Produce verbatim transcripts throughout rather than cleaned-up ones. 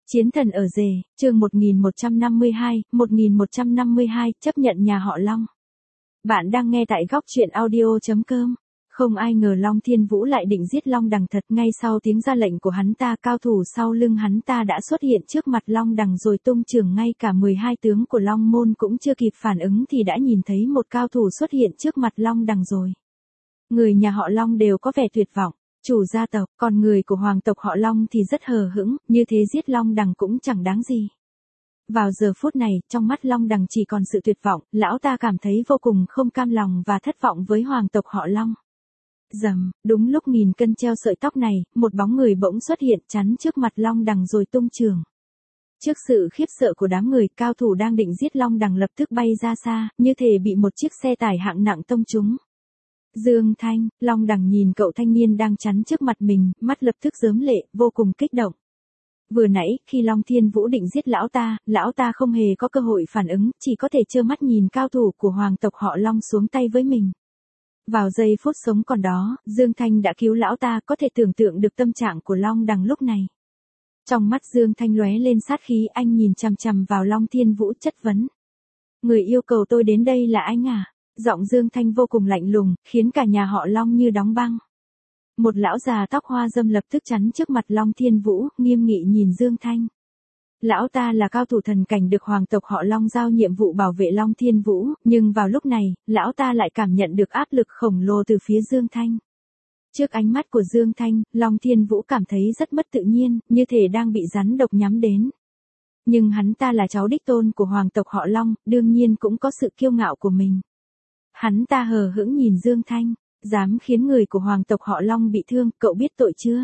Chiến thần ở rể, chương một nghìn một trăm năm mươi hai, một nghìn một trăm năm mươi hai, chấp nhận nhà họ Long. Bạn đang nghe tại góc truyện audio chấm com. Không ai ngờ Long Thiên Vũ lại định giết Long Đằng thật, ngay sau tiếng ra lệnh của hắn ta, cao thủ sau lưng hắn ta đã xuất hiện trước mặt Long Đằng rồi tung chưởng, ngay cả mười hai tướng của Long Môn cũng chưa kịp phản ứng thì đã nhìn thấy một cao thủ xuất hiện trước mặt Long Đằng rồi. Người nhà họ Long đều có vẻ tuyệt vọng. Chủ gia tộc, còn người của hoàng tộc họ Long thì rất hờ hững, như thế giết Long Đằng cũng chẳng đáng gì. Vào giờ phút này, trong mắt Long Đằng chỉ còn sự tuyệt vọng, lão ta cảm thấy vô cùng không cam lòng và thất vọng với hoàng tộc họ Long. Rầm, đúng lúc nghìn cân treo sợi tóc này, một bóng người bỗng xuất hiện chắn trước mặt Long Đằng rồi tung chưởng. Trước sự khiếp sợ của đám người, cao thủ đang định giết Long Đằng lập tức bay ra xa, như thể bị một chiếc xe tải hạng nặng tông trúng. Dương Thanh, Long Đằng nhìn cậu thanh niên đang chắn trước mặt mình, mắt lập tức rớm lệ, vô cùng kích động. Vừa nãy, khi Long Thiên Vũ định giết lão ta, lão ta không hề có cơ hội phản ứng, chỉ có thể trơ mắt nhìn cao thủ của hoàng tộc họ Long xuống tay với mình. Vào giây phút sống còn đó, Dương Thanh đã cứu lão ta, có thể tưởng tượng được tâm trạng của Long Đằng lúc này. Trong mắt Dương Thanh lóe lên sát khí, anh nhìn chằm chằm vào Long Thiên Vũ chất vấn. Người yêu cầu tôi đến đây là anh à? Giọng Dương Thanh vô cùng lạnh lùng, khiến cả nhà họ Long như đóng băng. Một lão già tóc hoa râm lập tức chắn trước mặt Long Thiên Vũ, nghiêm nghị nhìn Dương Thanh. Lão ta là cao thủ thần cảnh được hoàng tộc họ Long giao nhiệm vụ bảo vệ Long Thiên Vũ, nhưng vào lúc này, lão ta lại cảm nhận được áp lực khổng lồ từ phía Dương Thanh. Trước ánh mắt của Dương Thanh, Long Thiên Vũ cảm thấy rất mất tự nhiên, như thể đang bị rắn độc nhắm đến. Nhưng hắn ta là cháu đích tôn của hoàng tộc họ Long, đương nhiên cũng có sự kiêu ngạo của mình. Hắn ta hờ hững nhìn Dương Thanh, dám khiến người của hoàng tộc họ Long bị thương, cậu biết tội chưa?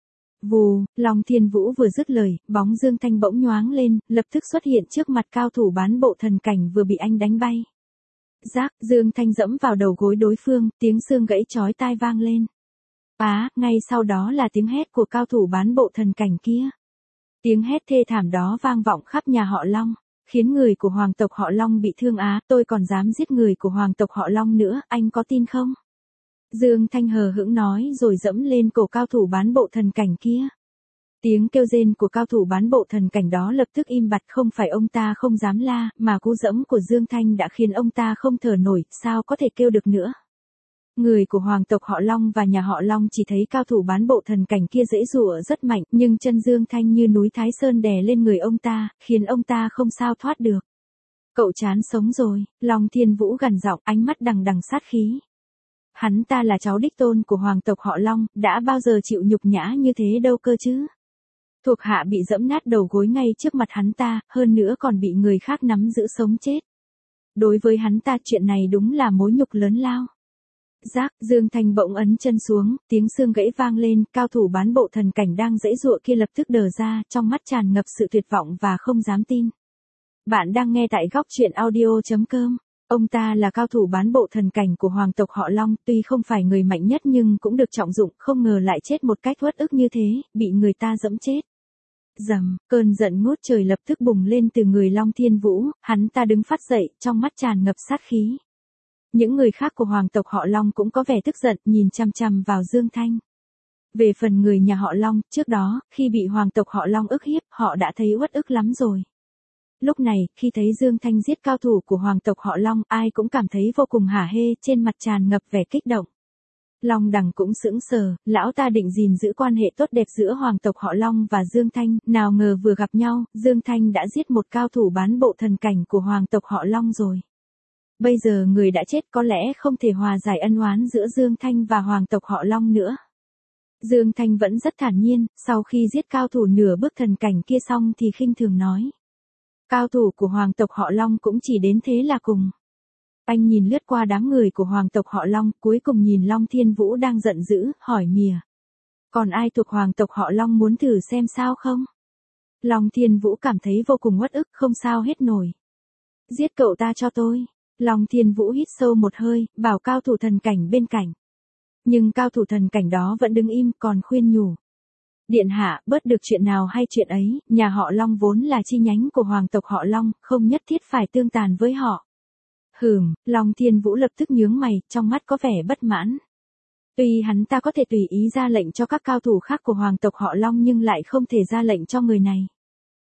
Vù, Long Thiên Vũ vừa dứt lời, bóng Dương Thanh bỗng nhoáng lên, lập tức xuất hiện trước mặt cao thủ bán bộ thần cảnh vừa bị anh đánh bay. Rác, Dương Thanh dẫm vào đầu gối đối phương, tiếng xương gãy chói tai vang lên. Á, ngay sau đó là tiếng hét của cao thủ bán bộ thần cảnh kia. Tiếng hét thê thảm đó vang vọng khắp nhà họ Long. Khiến người của hoàng tộc họ Long bị thương á, tôi còn dám giết người của hoàng tộc họ Long nữa, anh có tin không? Dương Thanh hờ hững nói rồi dẫm lên cổ cao thủ bán bộ thần cảnh kia. Tiếng kêu rên của cao thủ bán bộ thần cảnh đó lập tức im bặt, không phải ông ta không dám la, mà cú dẫm của Dương Thanh đã khiến ông ta không thở nổi, sao có thể kêu được nữa. Người của hoàng tộc họ Long và nhà họ Long chỉ thấy cao thủ bán bộ thần cảnh kia giãy giụa rất mạnh, nhưng chân Dương Thanh như núi Thái Sơn đè lên người ông ta, khiến ông ta không sao thoát được. Cậu chán sống rồi, Long Thiên Vũ gằn giọng, ánh mắt đằng đằng sát khí. Hắn ta là cháu đích tôn của hoàng tộc họ Long, đã bao giờ chịu nhục nhã như thế đâu cơ chứ. Thuộc hạ bị dẫm nát đầu gối ngay trước mặt hắn ta, hơn nữa còn bị người khác nắm giữ sống chết. Đối với hắn ta chuyện này đúng là mối nhục lớn lao. Rác, Dương Thanh bỗng ấn chân xuống, tiếng xương gãy vang lên, cao thủ bán bộ thần cảnh đang giãy giụa kia lập tức đờ ra, trong mắt tràn ngập sự tuyệt vọng và không dám tin. Bạn đang nghe tại góc truyện audio chấm com. Ông ta là cao thủ bán bộ thần cảnh của hoàng tộc họ Long, tuy không phải người mạnh nhất nhưng cũng được trọng dụng, không ngờ lại chết một cách uất ức như thế, bị người ta dẫm chết. Rầm, cơn giận ngút trời lập tức bùng lên từ người Long Thiên Vũ, hắn ta đứng phát dậy, trong mắt tràn ngập sát khí. Những người khác của hoàng tộc họ Long cũng có vẻ tức giận, nhìn chằm chằm vào Dương Thanh. Về phần người nhà họ Long, trước đó, khi bị hoàng tộc họ Long ức hiếp, họ đã thấy uất ức lắm rồi. Lúc này, khi thấy Dương Thanh giết cao thủ của hoàng tộc họ Long, ai cũng cảm thấy vô cùng hả hê, trên mặt tràn ngập vẻ kích động. Long Đằng cũng sững sờ, lão ta định gìn giữ quan hệ tốt đẹp giữa hoàng tộc họ Long và Dương Thanh, nào ngờ vừa gặp nhau, Dương Thanh đã giết một cao thủ bán bộ thần cảnh của hoàng tộc họ Long rồi. Bây giờ người đã chết có lẽ không thể hòa giải ân oán giữa Dương Thanh và hoàng tộc họ Long nữa. Dương Thanh vẫn rất thản nhiên, sau khi giết cao thủ nửa bước thần cảnh kia xong thì khinh thường nói. Cao thủ của hoàng tộc họ Long cũng chỉ đến thế là cùng. Anh nhìn lướt qua đám người của hoàng tộc họ Long, cuối cùng nhìn Long Thiên Vũ đang giận dữ, hỏi mỉa. Còn ai thuộc hoàng tộc họ Long muốn thử xem sao không? Long Thiên Vũ cảm thấy vô cùng uất ức, không sao hết nổi. Giết cậu ta cho tôi. Long Thiên Vũ hít sâu một hơi, bảo cao thủ thần cảnh bên cạnh. Nhưng cao thủ thần cảnh đó vẫn đứng im, còn khuyên nhủ. Điện hạ, bớt được chuyện nào hay chuyện ấy, nhà họ Long vốn là chi nhánh của hoàng tộc họ Long, không nhất thiết phải tương tàn với họ. Hừm, Long Thiên Vũ lập tức nhướng mày, trong mắt có vẻ bất mãn. Tuy hắn ta có thể tùy ý ra lệnh cho các cao thủ khác của hoàng tộc họ Long nhưng lại không thể ra lệnh cho người này.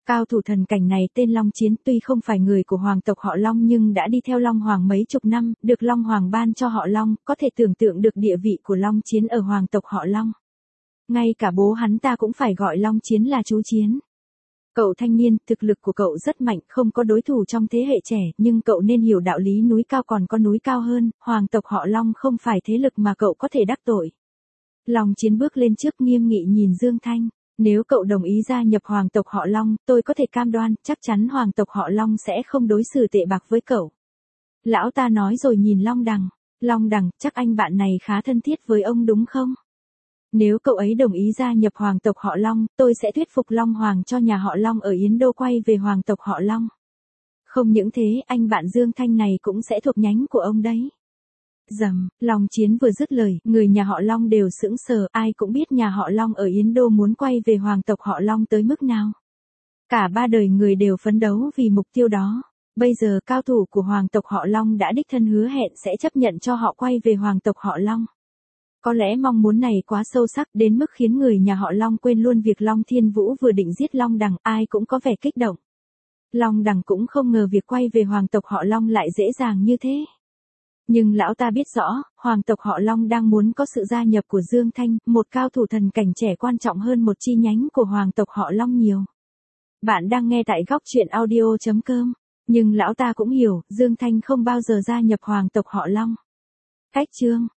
Cao thủ thần cảnh này tên Long Chiến, tuy không phải người của hoàng tộc họ Long nhưng đã đi theo Long Hoàng mấy chục năm, được Long Hoàng ban cho họ Long, có thể tưởng tượng được địa vị của Long Chiến ở hoàng tộc họ Long. Ngay cả bố hắn ta cũng phải gọi Long Chiến là chú Chiến. Cậu thanh niên, thực lực của cậu rất mạnh, không có đối thủ trong thế hệ trẻ, nhưng cậu nên hiểu đạo lý núi cao còn có núi cao hơn, hoàng tộc họ Long không phải thế lực mà cậu có thể đắc tội. Long Chiến bước lên trước nghiêm nghị nhìn Dương Thanh. Nếu cậu đồng ý gia nhập hoàng tộc họ Long, tôi có thể cam đoan, chắc chắn hoàng tộc họ Long sẽ không đối xử tệ bạc với cậu. Lão ta nói rồi nhìn Long Đằng. Long Đằng, chắc anh bạn này khá thân thiết với ông đúng không? Nếu cậu ấy đồng ý gia nhập hoàng tộc họ Long, tôi sẽ thuyết phục Long Hoàng cho nhà họ Long ở Yến Đô quay về hoàng tộc họ Long. Không những thế, anh bạn Dương Thanh này cũng sẽ thuộc nhánh của ông đấy. Dầm, Long Chiến vừa dứt lời, người nhà họ Long đều sững sờ, ai cũng biết nhà họ Long ở Yến Đô muốn quay về hoàng tộc họ Long tới mức nào. Cả ba đời người đều phấn đấu vì mục tiêu đó. Bây giờ cao thủ của hoàng tộc họ Long đã đích thân hứa hẹn sẽ chấp nhận cho họ quay về hoàng tộc họ Long. Có lẽ mong muốn này quá sâu sắc đến mức khiến người nhà họ Long quên luôn việc Long Thiên Vũ vừa định giết Long Đằng, ai cũng có vẻ kích động. Long Đằng cũng không ngờ việc quay về hoàng tộc họ Long lại dễ dàng như thế. Nhưng lão ta biết rõ, hoàng tộc họ Long đang muốn có sự gia nhập của Dương Thanh, một cao thủ thần cảnh trẻ quan trọng hơn một chi nhánh của hoàng tộc họ Long nhiều. Bạn đang nghe tại góc truyện audio chấm com. Nhưng lão ta cũng hiểu, Dương Thanh không bao giờ gia nhập hoàng tộc họ Long. Cách chương